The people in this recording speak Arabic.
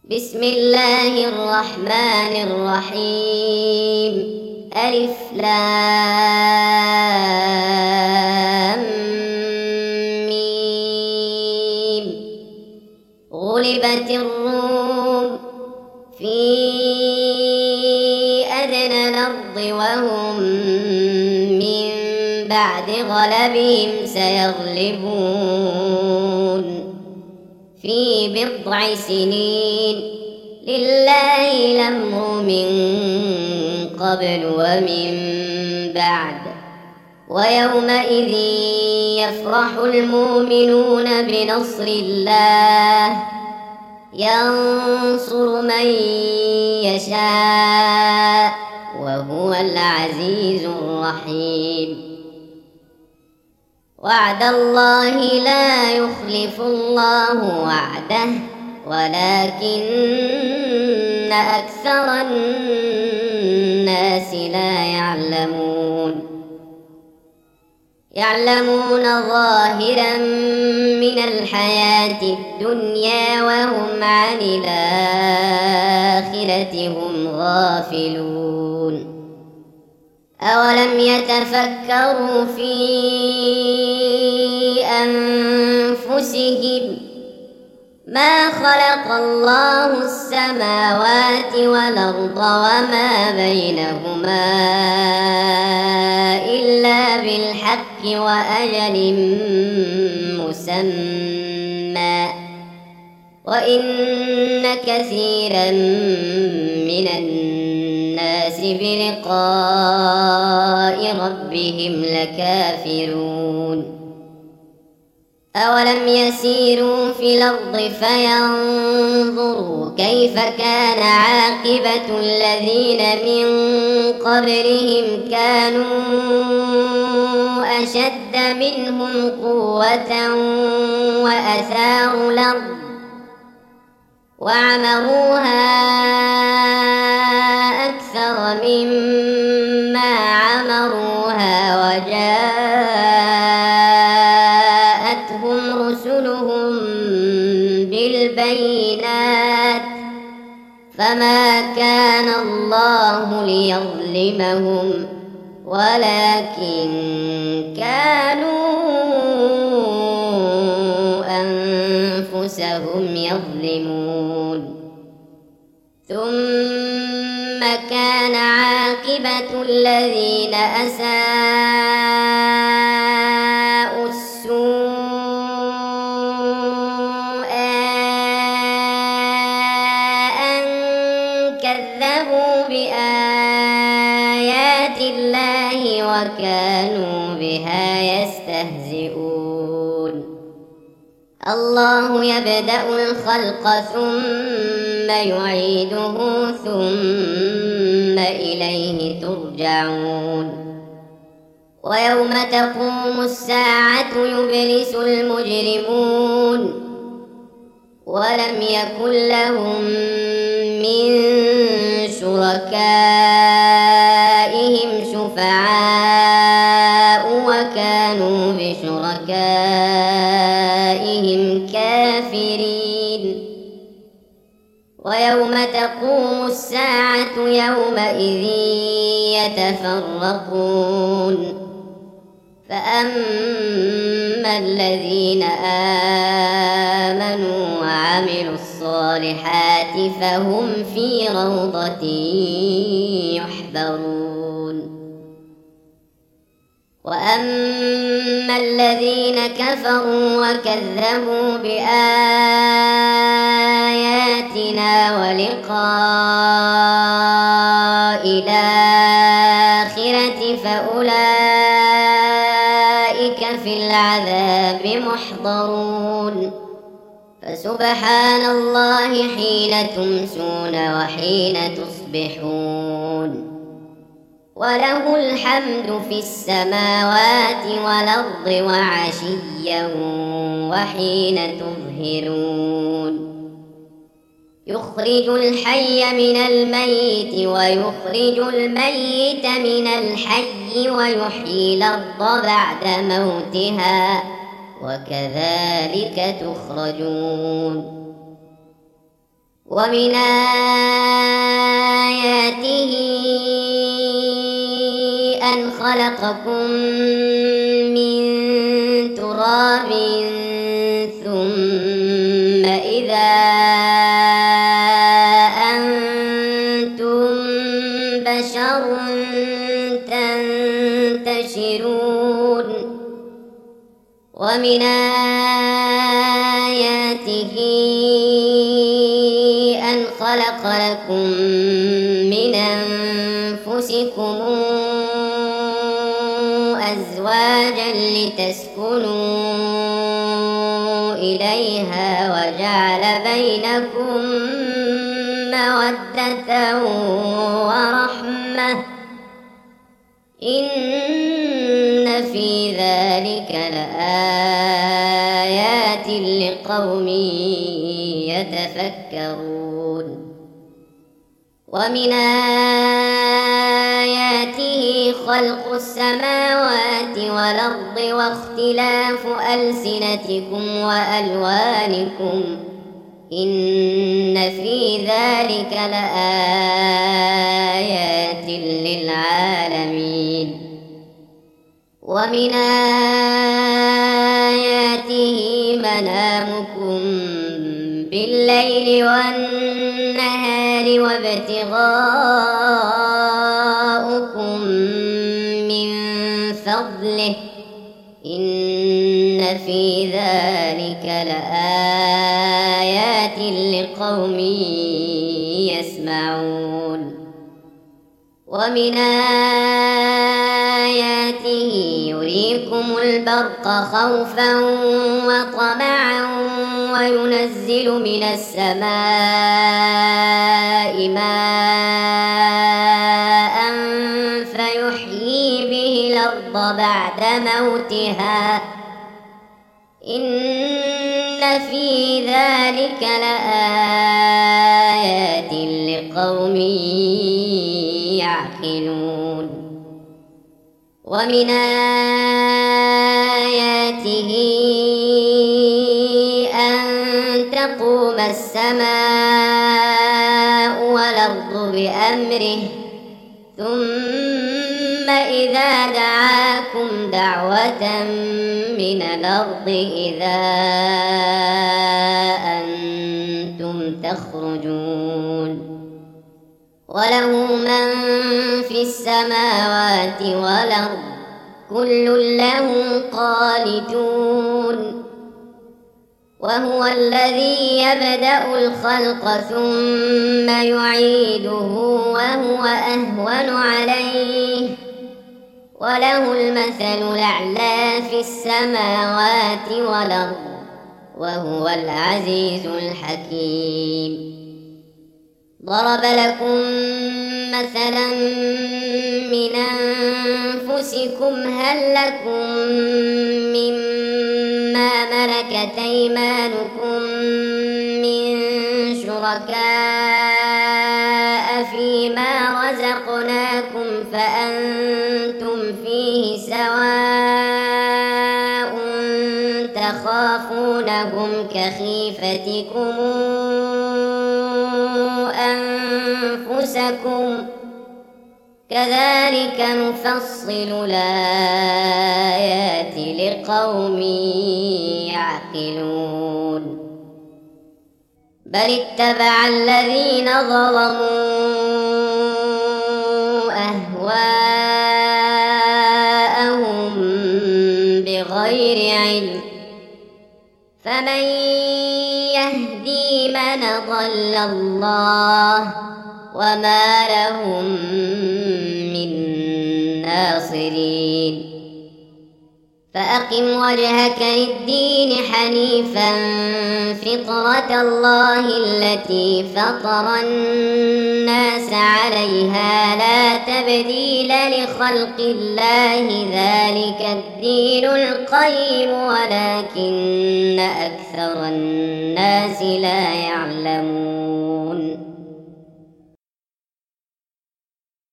بسم الله الرحمن الرحيم. ألف لام ميم. غلبت الروم في أدنى الأرض وهم من بعد غلبهم سيغلبون في بضع سنين. لله الأمر من قبل ومن بعد. ويومئذ يفرح المؤمنون بنصر الله ينصر من يشاء وهو العزيز الرحيم. وعد الله لا يخلف الله وعده ولكن أكثر الناس لا يعلمون ظاهرا من الحياة الدنيا وهم عن الآخرة هم غافلون. أولم يتفكروا في أنفسهم ما خلق الله السماوات والأرض وما بينهما إلا بالحق وأجل مسمى وإن كثيرا من الناس بلقاء ربهم لكافرون. أولم يسيروا في الأرض فينظروا كيف كان عاقبة الذين من قبلهم كانوا أشد منهم قوة وأثاروا الأرض وعمروها أكثر مما عمروها وجاءتهم رسلهم بالبينات فما كان الله ليظلمهم ولكن كانوا أنفسهم يظلمون. ثم كان عاقبة الذين أساءوا السوء أن كذبوا بآيات الله وكانوا بها يستهزئون. الله يبدأ الخلق ثم يعيده ثم إليه ترجعون. ويوم تقوم الساعة يبلس المجرمون ولم يكن لهم من شركائهم شفعاء وكانوا بشركائهم كافرين. ويوم تقوم الساعة يومئذ يتفرقون فأما الذين آمنوا وعملوا الصالحات فهم في روضة يحبرون. وأما الذين كفروا وكذبوا بآياتنا ولقاء الآخرة فأولئك في العذاب محضرون. فسبحان الله حين تمسون وحين تصبحون وله الحمد في السماوات والأرض وعشيا وحين تظهرون. يخرج الحي من الميت ويخرج الميت من الحي ويحيي الأرض بعد موتها وكذلك تخرجون. ومن آياته أن خلقكم من تراب ثم إذا أنتم بشر تنتشرون ومن آياته أن خلق لكم من أنفسكم أزواجا لتسكنوا إليها وجعل بينكم مودة ورحمة إن في ذلك لآيات لقوم يتفكرون ومن آياته خلق السماوات والأرض واختلاف ألسنتكم وألوانكم إن في ذلك لآيات للعالمين ومن آياته منامكم بالليل والنهار وابتغاؤكم من فضله إن في ذلك لآيات لقوم يسمعون ومن آياته يريكم البرق خوفا وطمعا وينزل من السماء ماء فيحيي به الأرض بعد موتها إن في ذلك لآيات لقوم يعقلون ومن آياته أن تقوم السماء والأرض بأمره ثم إذا دعاكم دعوة من الأرض إذا أنتم تخرجون وله من في السماوات والأرض كل له قانتون وهو الذي يبدأ الخلق ثم يعيده وهو أهون عليه وله المثل الأعلى في السماوات والأرض وهو العزيز الحكيم ضرب لكم مثلا من أنفسكم هل لكم مما ملكت أيمانكم من شركاء فيما رزقناكم فأنتم فيه سواء تخافونهم كخيفتكم أنفسكم كذلك نفصل الآيات لقوم يعقلون بل اتبع الذين ظلموا أهواءهم بغير علم فمن يهدي من ضل الله وما لهم من ناصرين فأقم وجهك للدين حنيفا فطرة الله التي فطر الناس عليها لا تبديل لخلق الله ذلك الدين القيم ولكن أكثر الناس لا يعلمون